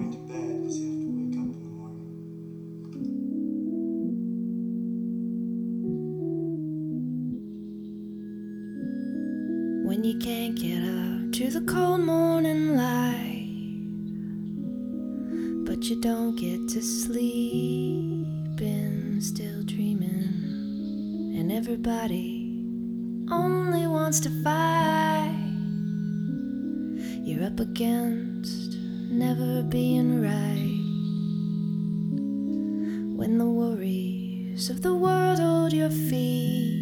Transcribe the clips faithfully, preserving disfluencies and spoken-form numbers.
going to bed because you have to wake up in the morning. When you can't get up to the cold morning light, but you don't get to sleep and still dreaming, and everybody only wants to fight. You're up against never being right. When the worries of the world hold your feet,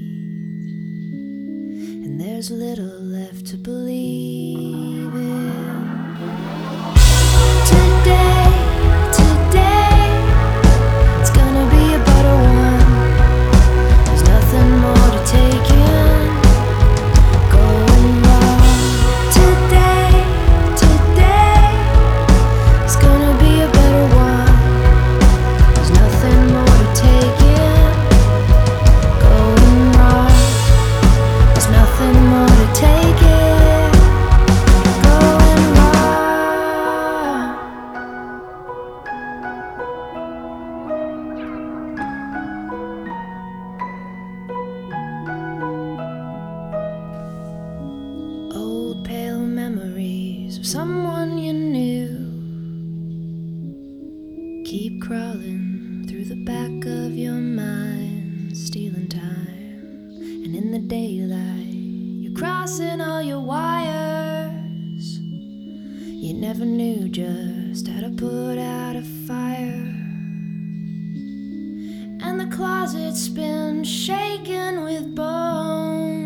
and there's little left to believe in. Today, today, it's gonna be a better one. There's nothing more to take in, going wrong. Today, today, it's gonna be a better one. There's nothing more to take in, going wrong. There's nothing more to take it, going wrong. Old pale memories of someone you knew keep crawling through the back of your mind, stealing time. And in the daylight, you're crossing all your wires. You never knew just how to put out a fire. And the closet's been shaken with bones.